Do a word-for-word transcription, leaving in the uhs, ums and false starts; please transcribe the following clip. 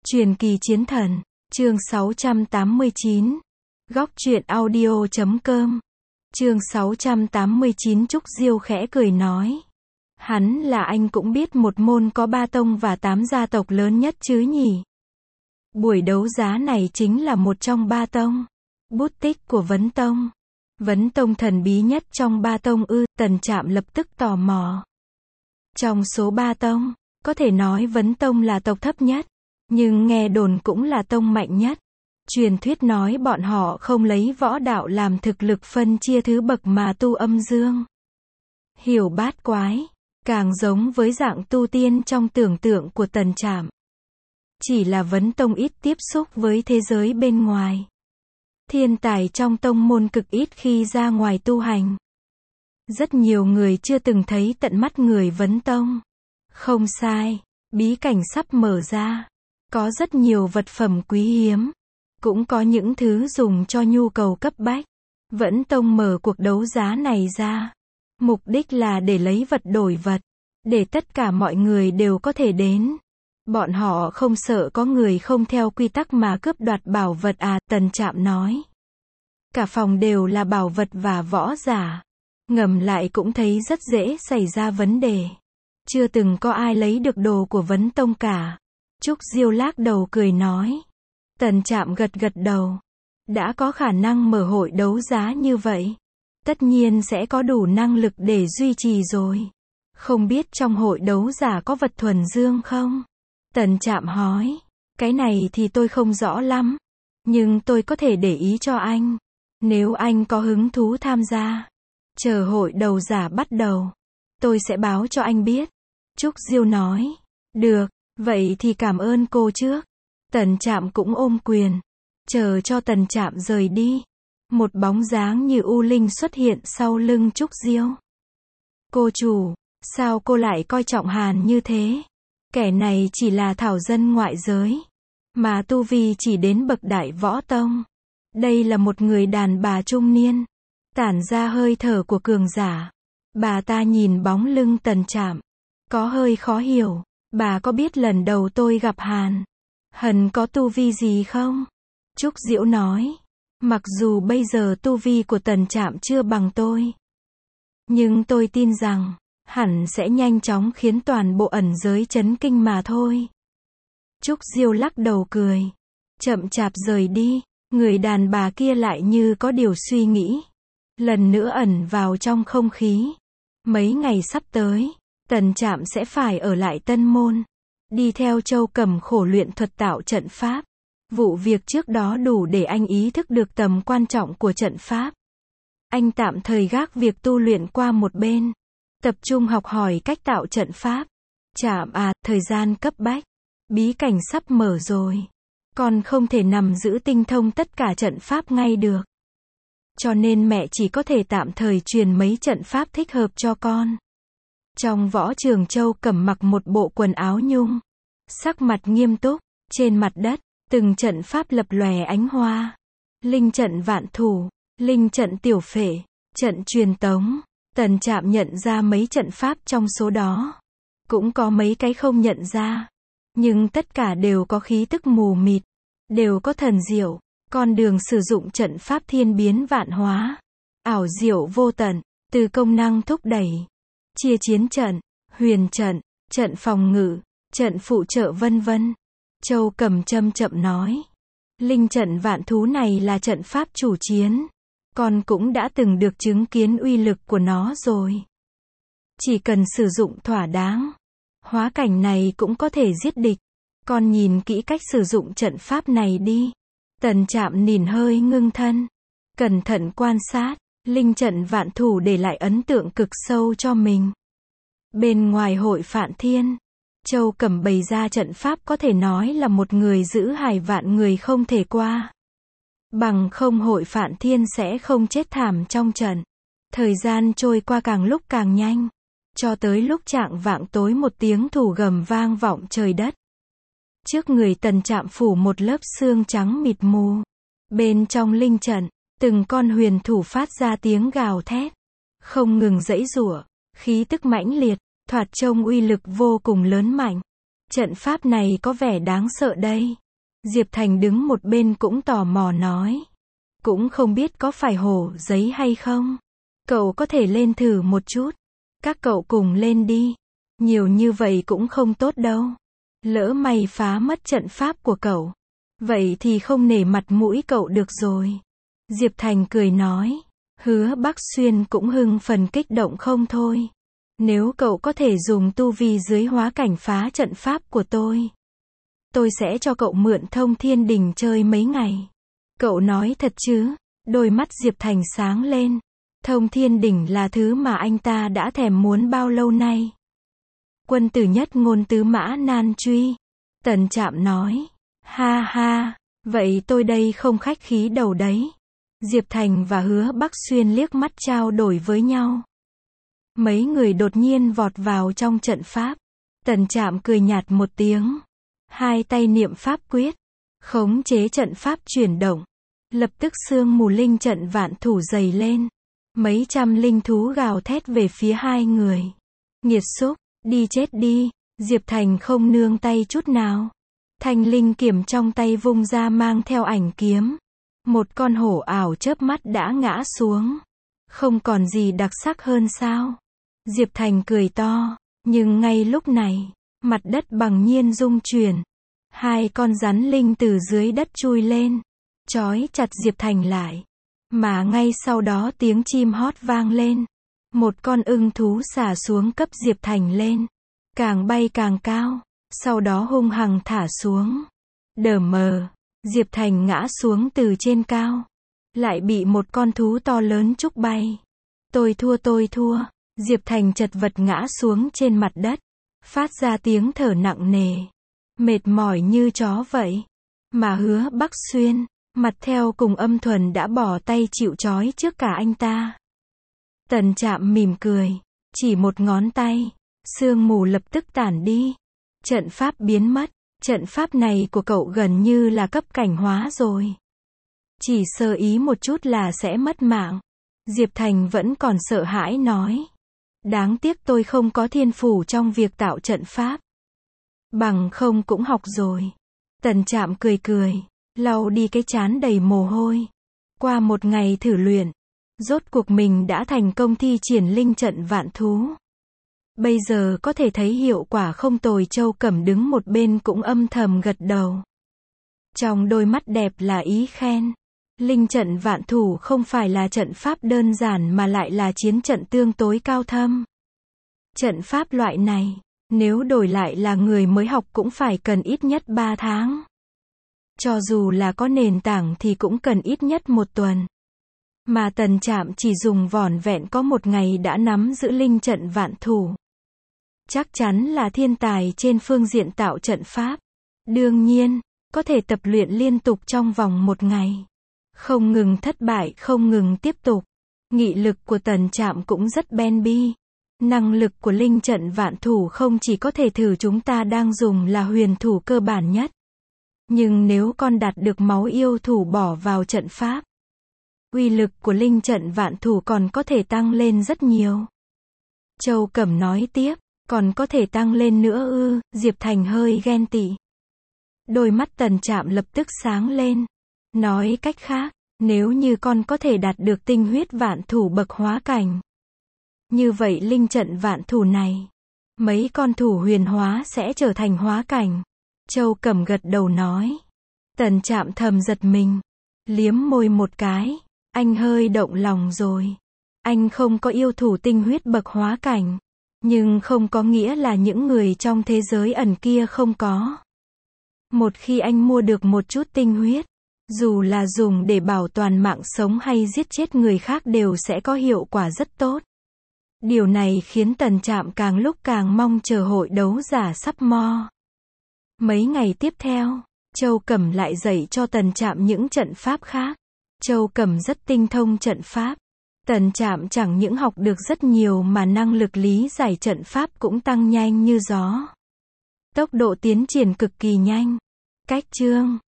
Truyền kỳ chiến thần, chương sáu trăm tám mươi chín. Góc truyện audio chấm com. Chương sáu trăm tám mươi chín. Trúc Diêu khẽ cười nói. Hắn là anh cũng biết một môn có ba tông và tám gia tộc lớn nhất chứ nhỉ? Buổi đấu giá này chính là một trong ba tông. Bút tích của Vấn Tông. Vấn Tông thần bí nhất trong ba tông ư? Tần Trạm lập tức tò mò. Trong số ba tông, có thể nói Vấn Tông là tộc thấp nhất, nhưng nghe đồn cũng là tông mạnh nhất. Truyền thuyết nói bọn họ không lấy võ đạo làm thực lực phân chia thứ bậc mà tu âm dương. Hiểu bát quái, càng giống với dạng tu tiên trong tưởng tượng của Tần Trạm. Chỉ là Vấn Tông ít tiếp xúc với thế giới bên ngoài. Thiên tài trong tông môn cực ít khi ra ngoài tu hành. Rất nhiều người chưa từng thấy tận mắt người Vấn Tông. Không sai, bí cảnh sắp mở ra. Có rất nhiều vật phẩm quý hiếm. Cũng có những thứ dùng cho nhu cầu cấp bách. Vấn Tông mở cuộc đấu giá này ra. Mục đích là để lấy vật đổi vật. Để tất cả mọi người đều có thể đến. Bọn họ không sợ có người không theo quy tắc mà cướp đoạt bảo vật à? Tần Trạm nói. Cả phòng đều là bảo vật và võ giả. Ngầm lại cũng thấy rất dễ xảy ra vấn đề. Chưa từng có ai lấy được đồ của Vấn Tông cả. Trúc Diêu lắc đầu cười nói. Tần Trạm gật gật đầu. Đã có khả năng mở hội đấu giá như vậy, tất nhiên sẽ có đủ năng lực để duy trì rồi. Không biết trong hội đấu giá có vật thuần dương không? Tần Trạm hỏi. Cái này thì tôi không rõ lắm. Nhưng tôi có thể để ý cho anh. Nếu anh có hứng thú tham gia, chờ hội đấu giá bắt đầu, tôi sẽ báo cho anh biết. Trúc Diêu nói. Được, vậy thì cảm ơn cô trước. Tần Trạm cũng ôm quyền. Chờ cho Tần Trạm rời đi, một bóng dáng như u linh xuất hiện sau lưng Trúc Diêu. Cô chủ, sao cô lại coi trọng Hàn như thế? Kẻ này chỉ là thảo dân ngoại giới, mà tu vi chỉ đến bậc đại võ tông. Đây là một người đàn bà trung niên, tản ra hơi thở của cường giả. Bà ta nhìn bóng lưng Tần Trạm, có hơi khó hiểu. Bà có biết lần đầu tôi gặp Hàn, Hần có tu vi gì không? Trúc Diễu nói. Mặc dù bây giờ tu vi của Tần Trạm chưa bằng tôi, nhưng tôi tin rằng, hẳn sẽ nhanh chóng khiến toàn bộ ẩn giới chấn kinh mà thôi. Trúc Diêu lắc đầu cười. Chậm chạp rời đi. Người đàn bà kia lại như có điều suy nghĩ. Lần nữa ẩn vào trong không khí. Mấy ngày sắp tới, Tần Trạm sẽ phải ở lại Tân Môn. Đi theo Châu Cầm khổ luyện thuật tạo trận pháp. Vụ việc trước đó đủ để anh ý thức được tầm quan trọng của trận pháp. Anh tạm thời gác việc tu luyện qua một bên. Tập trung học hỏi cách tạo trận pháp. Trạm à, thời gian cấp bách. Bí cảnh sắp mở rồi. Con không thể nằm giữ tinh thông tất cả trận pháp ngay được. Cho nên mẹ chỉ có thể tạm thời truyền mấy trận pháp thích hợp cho con. Trong võ trường, Châu Cầm mặc một bộ quần áo nhung. Sắc mặt nghiêm túc. Trên mặt đất, từng trận pháp lập lòe ánh hoa. Linh trận vạn thủ, linh trận tiểu phệ, trận truyền tống. Tần Trạm nhận ra mấy trận pháp trong số đó. Cũng có mấy cái không nhận ra. Nhưng tất cả đều có khí tức mù mịt. Đều có thần diệu. Con đường sử dụng trận pháp thiên biến vạn hóa. Ảo diệu vô tận. Từ công năng thúc đẩy, chia chiến trận, huyền trận, trận phòng ngự, trận phụ trợ vân vân. Châu Cầm chậm chậm nói. Linh trận vạn thú này là trận pháp chủ chiến. Con cũng đã từng được chứng kiến uy lực của nó rồi. Chỉ cần sử dụng thỏa đáng, hóa cảnh này cũng có thể giết địch. Con nhìn kỹ cách sử dụng trận pháp này đi. Tần Trạm nhìn hơi ngưng thân. Cẩn thận quan sát. Linh trận vạn thủ để lại ấn tượng cực sâu cho mình. Bên ngoài hội Phạn Thiên, Châu Cầm bày ra trận pháp có thể nói là một người giữ hải vạn người không thể qua. Bằng không hội Phạn Thiên sẽ không chết thảm trong trận. Thời gian trôi qua càng lúc càng nhanh. Cho tới lúc chạng vạng tối, một tiếng thủ gầm vang vọng trời đất. Trước người Tần Trạm phủ một lớp sương trắng mịt mù. Bên trong linh trận, từng con huyền thủ phát ra tiếng gào thét. Không ngừng giãy giụa, khí tức mãnh liệt, thoạt trông uy lực vô cùng lớn mạnh. Trận pháp này có vẻ đáng sợ đây. Diệp Thành đứng một bên cũng tò mò nói. Cũng không biết có phải hổ giấy hay không. Cậu có thể lên thử một chút. Các cậu cùng lên đi. Nhiều như vậy cũng không tốt đâu. Lỡ may phá mất trận pháp của cậu. Vậy thì không nể mặt mũi cậu được rồi. Diệp Thành cười nói. Hứa Bắc Xuyên cũng hưng phần kích động không thôi. Nếu cậu có thể dùng tu vi dưới hóa cảnh phá trận pháp của tôi, tôi sẽ cho cậu mượn Thông Thiên Đỉnh chơi mấy ngày. Cậu nói thật chứ? Đôi mắt Diệp Thành sáng lên. Thông Thiên Đỉnh là thứ mà anh ta đã thèm muốn bao lâu nay. Quân tử nhất ngôn tứ mã nan truy. Tần Trạm nói. Ha ha, vậy tôi đây không khách khí đầu đấy. Diệp Thành và Hứa Bắc Xuyên liếc mắt trao đổi với nhau. Mấy người đột nhiên vọt vào trong trận pháp. Tần Trạm cười nhạt một tiếng. Hai tay niệm pháp quyết. Khống chế trận pháp chuyển động. Lập tức sương mù linh trận vạn thủ dày lên. Mấy trăm linh thú gào thét về phía hai người. Nghiệt xúc, đi chết đi. Diệp Thành không nương tay chút nào. Thanh linh kiếm trong tay vung ra mang theo ảnh kiếm. Một con hổ ảo chớp mắt đã ngã xuống. Không còn gì đặc sắc hơn sao? Diệp Thành cười to. Nhưng ngay lúc này, mặt đất bằng nhiên rung chuyển. Hai con rắn linh từ dưới đất chui lên. Trói chặt Diệp Thành lại. Mà ngay sau đó tiếng chim hót vang lên. Một con ưng thú xả xuống cấp Diệp Thành lên. Càng bay càng cao. Sau đó hung hăng thả xuống. Đờ mờ. Diệp Thành ngã xuống từ trên cao. Lại bị một con thú to lớn trúc bay. Tôi thua tôi thua. Diệp Thành chật vật ngã xuống trên mặt đất. Phát ra tiếng thở nặng nề. Mệt mỏi như chó vậy. Mà Hứa Bắc Xuyên, mặt theo cùng Âm Thuần đã bỏ tay chịu trói trước cả anh ta. Tần Trạm mỉm cười. Chỉ một ngón tay. Sương mù lập tức tản đi. Trận pháp biến mất. Trận pháp này của cậu gần như là cấp cảnh hóa rồi. Chỉ sơ ý một chút là sẽ mất mạng. Diệp Thành vẫn còn sợ hãi nói. Đáng tiếc tôi không có thiên phủ trong việc tạo trận pháp. Bằng không cũng học rồi. Tần Trạm cười cười. Lau đi cái trán đầy mồ hôi. Qua một ngày thử luyện. Rốt cuộc mình đã thành công thi triển linh trận vạn thú. Bây giờ có thể thấy hiệu quả không tồi. Châu Cẩm đứng một bên cũng âm thầm gật đầu. Trong đôi mắt đẹp là ý khen. Linh trận vạn thủ không phải là trận pháp đơn giản mà lại là chiến trận tương tối cao thâm. Trận pháp loại này, nếu đổi lại là người mới học cũng phải cần ít nhất ba tháng. Cho dù là có nền tảng thì cũng cần ít nhất một tuần. Mà Tần Trạm chỉ dùng vỏn vẹn có một ngày đã nắm giữ linh trận vạn thủ. Chắc chắn là thiên tài trên phương diện tạo trận pháp. Đương nhiên, có thể tập luyện liên tục trong vòng một ngày. Không ngừng thất bại, không ngừng tiếp tục. Nghị lực của Tần Trạm cũng rất ben bi. Năng lực của linh trận vạn thủ không chỉ có thể thử chúng ta đang dùng là huyền thủ cơ bản nhất. Nhưng nếu con đạt được máu yêu thủ bỏ vào trận pháp, uy lực của linh trận vạn thủ còn có thể tăng lên rất nhiều. Châu Cẩm nói tiếp, còn có thể tăng lên nữa ư? Diệp Thành hơi ghen tị. Đôi mắt Tần Trạm lập tức sáng lên. Nói cách khác, nếu như con có thể đạt được tinh huyết vạn thủ bậc hóa cảnh, như vậy linh trận vạn thủ này, mấy con thủ huyền hóa sẽ trở thành hóa cảnh. Châu Cẩm gật đầu nói. Tần Trạm thầm giật mình. Liếm môi một cái. Anh hơi động lòng rồi. Anh không có yêu thủ tinh huyết bậc hóa cảnh. Nhưng không có nghĩa là những người trong thế giới ẩn kia không có. Một khi anh mua được một chút tinh huyết, dù là dùng để bảo toàn mạng sống hay giết chết người khác đều sẽ có hiệu quả rất tốt. Điều này khiến Tần Trạm càng lúc càng mong chờ hội đấu giả sắp mo. Mấy ngày tiếp theo, Châu Cẩm lại dạy cho Tần Trạm những trận pháp khác. Châu Cẩm rất tinh thông trận pháp. Tần Trạm chẳng những học được rất nhiều mà năng lực lý giải trận pháp cũng tăng nhanh như gió. Tốc độ tiến triển cực kỳ nhanh. Cách chương